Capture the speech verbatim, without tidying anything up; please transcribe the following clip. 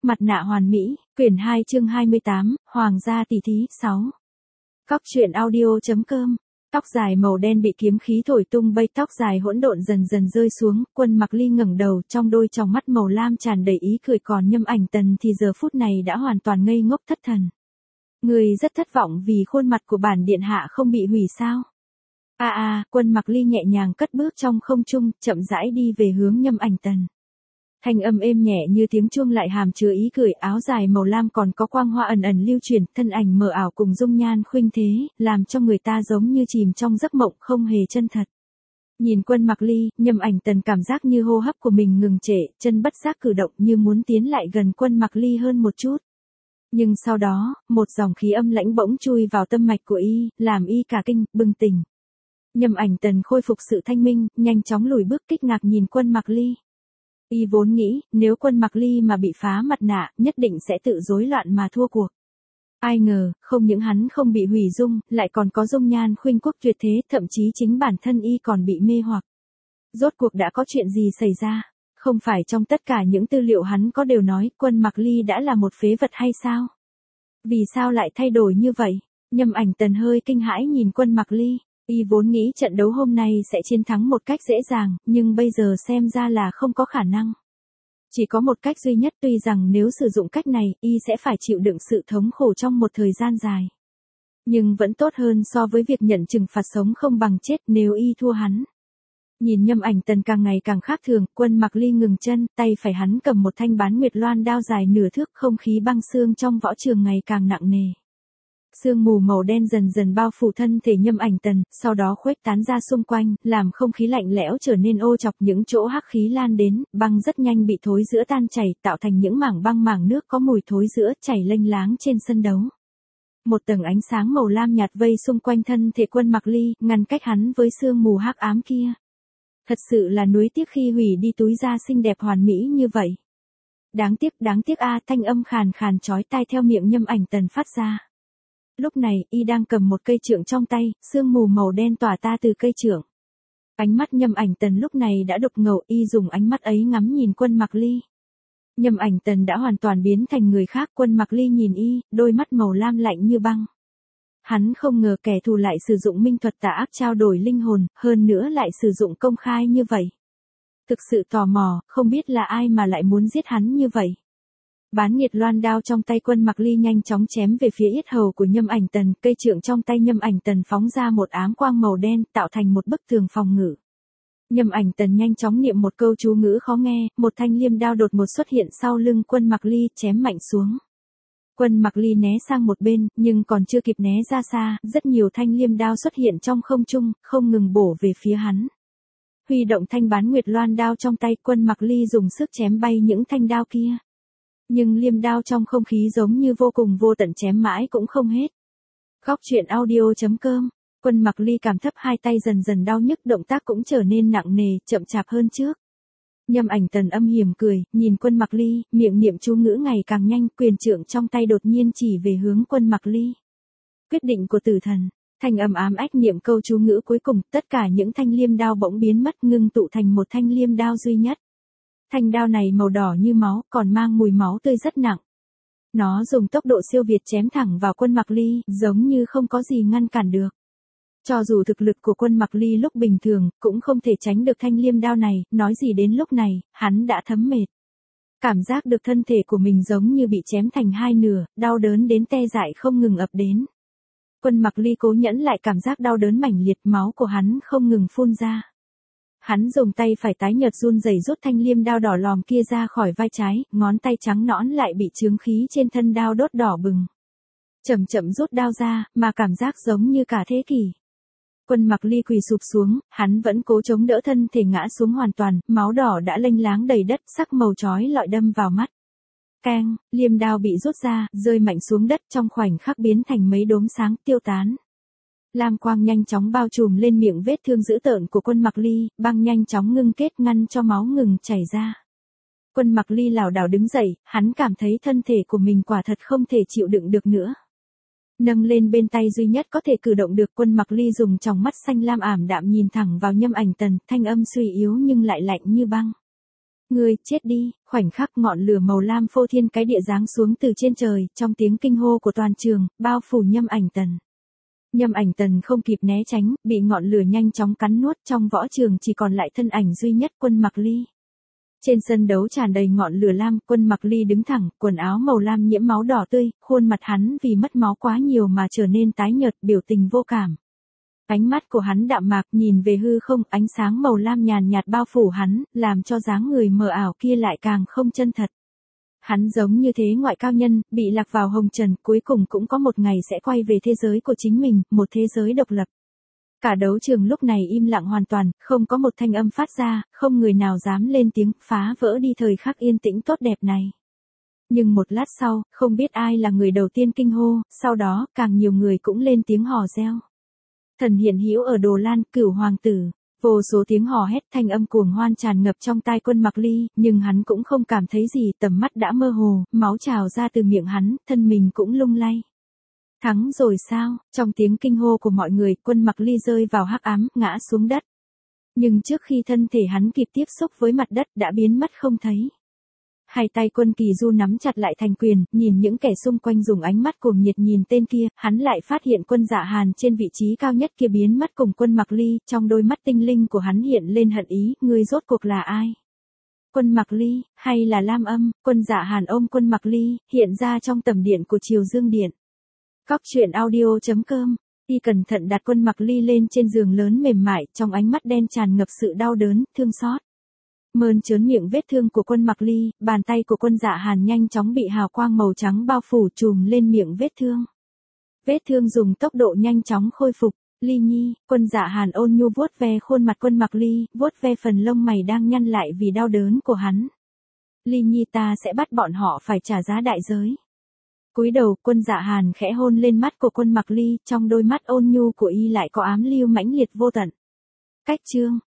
Mặt nạ hoàn mỹ, quyển hai chương hai mươi tám, Hoàng gia tỷ thí, sáu. Cóc truyện audio chấm com. Tóc dài màu đen bị kiếm khí thổi tung bay, tóc dài hỗn độn dần dần rơi xuống, Quân Mặc Ly ngẩng đầu, trong đôi tròng mắt màu lam tràn đầy ý cười, còn Nhâm Ảnh Tần thì giờ phút này đã hoàn toàn ngây ngốc thất thần. Người rất thất vọng vì khuôn mặt của bản điện hạ không bị hủy sao? A a, à, Quân Mặc Ly nhẹ nhàng cất bước trong không trung, chậm rãi đi về hướng Nhâm Ảnh Tần. Thanh âm êm nhẹ như tiếng chuông lại hàm chứa ý cười, áo dài màu lam còn có quang hoa ẩn ẩn lưu chuyển, thân ảnh mờ ảo cùng dung nhan khuynh thế, làm cho người ta giống như chìm trong giấc mộng không hề chân thật. Nhìn Quân Mặc Ly, Nhâm Ảnh Tần cảm giác như hô hấp của mình ngừng trệ, chân bất giác cử động như muốn tiến lại gần Quân Mặc Ly hơn một chút. Nhưng sau đó, một dòng khí âm lãnh bỗng chui vào tâm mạch của y, làm y cả kinh, bừng tỉnh. Nhâm Ảnh Tần khôi phục sự thanh minh, nhanh chóng lùi bước kích ngạc nhìn Quân Mặc Ly. Y vốn nghĩ, nếu Quân Mặc Ly mà bị phá mặt nạ, nhất định sẽ tự rối loạn mà thua cuộc. Ai ngờ, không những hắn không bị hủy dung, lại còn có dung nhan khuynh quốc tuyệt thế, thậm chí chính bản thân y còn bị mê hoặc. Rốt cuộc đã có chuyện gì xảy ra? Không phải trong tất cả những tư liệu hắn có đều nói Quân Mặc Ly đã là một phế vật hay sao? Vì sao lại thay đổi như vậy? Nhâm Ảnh Tần hơi kinh hãi nhìn Quân Mặc Ly. Y vốn nghĩ trận đấu hôm nay sẽ chiến thắng một cách dễ dàng, nhưng bây giờ xem ra là không có khả năng. Chỉ có một cách duy nhất, tuy rằng nếu sử dụng cách này, Y sẽ phải chịu đựng sự thống khổ trong một thời gian dài. Nhưng vẫn tốt hơn so với việc nhận trừng phạt sống không bằng chết nếu Y thua hắn. Nhìn Nhâm Ảnh Tần càng ngày càng khác thường, Quân Mặc Ly ngừng chân, tay phải hắn cầm một thanh bán nguyệt loan đao dài nửa thước, không khí băng xương trong võ trường ngày càng nặng nề. Sương mù màu đen dần dần bao phủ thân thể Nhâm Ảnh Tần, sau đó khuếch tán ra xung quanh, làm không khí lạnh lẽo trở nên ô chọc, những chỗ hắc khí lan đến, băng rất nhanh bị thối rữa tan chảy, tạo thành những mảng băng mảng nước có mùi thối rữa chảy lênh láng trên sân đấu. Một tầng ánh sáng màu lam nhạt vây xung quanh thân thể Quân Mặc Ly, ngăn cách hắn với sương mù hắc ám kia. Thật sự là nuối tiếc khi hủy đi túi da xinh đẹp hoàn mỹ như vậy. Đáng tiếc, đáng tiếc a, thanh âm khàn khàn chói tai theo miệng Nhâm Ảnh Tần phát ra. Lúc này, y đang cầm một cây trượng trong tay, sương mù màu đen tỏa ta từ cây trượng. Ánh mắt Nhâm Ảnh Tần lúc này đã đục ngầu, y dùng ánh mắt ấy ngắm nhìn Quân Mặc Ly. Nhâm Ảnh Tần đã hoàn toàn biến thành người khác, Quân Mặc Ly nhìn y, đôi mắt màu lam lạnh như băng. Hắn không ngờ kẻ thù lại sử dụng minh thuật tà ác trao đổi linh hồn, hơn nữa lại sử dụng công khai như vậy. Thực sự tò mò, không biết là ai mà lại muốn giết hắn như vậy. Bán nhiệt loan đao trong tay Quân Mặc Ly nhanh chóng chém về phía yết hầu của Nhâm Ảnh Tần, cây trượng trong tay Nhâm Ảnh Tần phóng ra một ám quang màu đen, tạo thành một bức tường phòng ngự. Nhâm Ảnh Tần nhanh chóng niệm một câu chú ngữ khó nghe, một thanh liêm đao đột ngột xuất hiện sau lưng Quân Mặc Ly, chém mạnh xuống. Quân Mặc Ly né sang một bên, nhưng còn chưa kịp né ra xa, rất nhiều thanh liêm đao xuất hiện trong không trung, không ngừng bổ về phía hắn. Huy động thanh bán nguyệt loan đao trong tay, Quân Mặc Ly dùng sức chém bay những thanh đao kia. Nhưng liêm đao trong không khí giống như vô cùng vô tận, chém mãi cũng không hết. Cóc truyện audio chấm com. Quân Mặc Ly cảm thấp hai tay dần dần đau nhức, động tác cũng trở nên nặng nề, chậm chạp hơn trước. Nhâm Ảnh Tần âm hiểm cười, nhìn Quân Mặc Ly, miệng niệm chú ngữ ngày càng nhanh, quyền trượng trong tay đột nhiên chỉ về hướng Quân Mặc Ly. Quyết định của tử thần. Thanh âm ám ách niệm câu chú ngữ cuối cùng, tất cả những thanh liêm đao bỗng biến mất, ngưng tụ thành một thanh liêm đao duy nhất. Thanh đao này màu đỏ như máu, còn mang mùi máu tươi rất nặng. Nó dùng tốc độ siêu việt chém thẳng vào Quân Mặc Ly, giống như không có gì ngăn cản được. Cho dù thực lực của Quân Mặc Ly lúc bình thường, cũng không thể tránh được thanh liêm đao này, nói gì đến lúc này, hắn đã thấm mệt. Cảm giác được thân thể của mình giống như bị chém thành hai nửa, đau đớn đến tê dại không ngừng ập đến. Quân Mặc Ly cố nhẫn lại cảm giác đau đớn mãnh liệt, máu của hắn không ngừng phun ra. Hắn dùng tay phải tái nhợt run rẩy rút thanh liêm đao đỏ lòm kia ra khỏi vai trái, ngón tay trắng nõn lại bị chướng khí trên thân đao đốt đỏ bừng. Chậm chậm rút đao ra, mà cảm giác giống như cả thế kỷ. Quân Mặc Ly quỳ sụp xuống, hắn vẫn cố chống đỡ thân thể ngã xuống hoàn toàn, máu đỏ đã lênh láng đầy đất, sắc màu chói lọi đâm vào mắt. Keng, liêm đao bị rút ra, rơi mạnh xuống đất, trong khoảnh khắc biến thành mấy đốm sáng, tiêu tán. Lam quang nhanh chóng bao trùm lên miệng vết thương dữ tợn của Quân Mặc Ly, băng nhanh chóng ngưng kết ngăn cho máu ngừng chảy ra. Quân Mặc Ly lảo đảo đứng dậy, hắn cảm thấy thân thể của mình quả thật không thể chịu đựng được nữa. Nâng lên bên tay duy nhất có thể cử động được, Quân Mặc Ly dùng tròng mắt xanh lam ảm đạm nhìn thẳng vào Nhâm Ảnh Tần, thanh âm suy yếu nhưng lại lạnh như băng. Ngươi, chết đi, khoảnh khắc ngọn lửa màu lam phô thiên cái địa giáng xuống từ trên trời, trong tiếng kinh hô của toàn trường, bao phủ Nhâm Ảnh Tần. Nhâm Ảnh Tần không kịp né tránh, bị ngọn lửa nhanh chóng cắn nuốt, trong võ trường chỉ còn lại thân ảnh duy nhất Quân Mặc Ly. Trên sân đấu tràn đầy ngọn lửa lam, Quân Mặc Ly đứng thẳng, quần áo màu lam nhiễm máu đỏ tươi, khuôn mặt hắn vì mất máu quá nhiều mà trở nên tái nhợt, biểu tình vô cảm. Ánh mắt của hắn đạm mạc, nhìn về hư không, ánh sáng màu lam nhàn nhạt bao phủ hắn, làm cho dáng người mờ ảo kia lại càng không chân thật. Hắn giống như thế ngoại cao nhân, bị lạc vào hồng trần, cuối cùng cũng có một ngày sẽ quay về thế giới của chính mình, một thế giới độc lập. Cả đấu trường lúc này im lặng hoàn toàn, không có một thanh âm phát ra, không người nào dám lên tiếng, phá vỡ đi thời khắc yên tĩnh tốt đẹp này. Nhưng một lát sau, không biết ai là người đầu tiên kinh hô, sau đó, càng nhiều người cũng lên tiếng hò reo. Thần hiện hữu ở Đồ Lan, Cửu hoàng tử. Vô số tiếng hò hét, thanh âm cuồng hoan tràn ngập trong tai Quân Mặc Ly, nhưng hắn cũng không cảm thấy gì, tầm mắt đã mơ hồ, máu trào ra từ miệng hắn, thân mình cũng lung lay. Thắng rồi sao? Trong tiếng kinh hô của mọi người, Quân Mặc Ly rơi vào hắc ám, ngã xuống đất. Nhưng trước khi thân thể hắn kịp tiếp xúc với mặt đất đã biến mất không thấy. Hai tay Quân Kỳ Du nắm chặt lại thành quyền, nhìn những kẻ xung quanh dùng ánh mắt cuồng nhiệt nhìn tên kia, hắn lại phát hiện Quân Dạ Hàn trên vị trí cao nhất kia biến mất cùng Quân Mặc Ly, trong đôi mắt tinh linh của hắn hiện lên hận ý, ngươi rốt cuộc là ai? Quân Mặc Ly, hay là Lam Âm? Quân Dạ Hàn ôm Quân Mặc Ly, hiện ra trong tầm điện của Triều Dương Điện. Cóc truyện audio chấm com. Y cẩn thận đặt Quân Mặc Ly lên trên giường lớn mềm mại, trong ánh mắt đen tràn ngập sự đau đớn, thương xót. Mơn trớn miệng vết thương của Quân Mặc Ly, bàn tay của Quân Dạ Hàn nhanh chóng bị hào quang màu trắng bao phủ trùm lên miệng vết thương. Vết thương dùng tốc độ nhanh chóng khôi phục. Ly Nhi, Quân Dạ Hàn ôn nhu vuốt ve khuôn mặt Quân Mặc Ly, vuốt ve phần lông mày đang nhăn lại vì đau đớn của hắn. Ly Nhi, ta sẽ bắt bọn họ phải trả giá đại giới. Cúi đầu, Quân Dạ Hàn khẽ hôn lên mắt của Quân Mặc Ly, trong đôi mắt ôn nhu của y lại có ám lưu mãnh liệt vô tận. Cách chương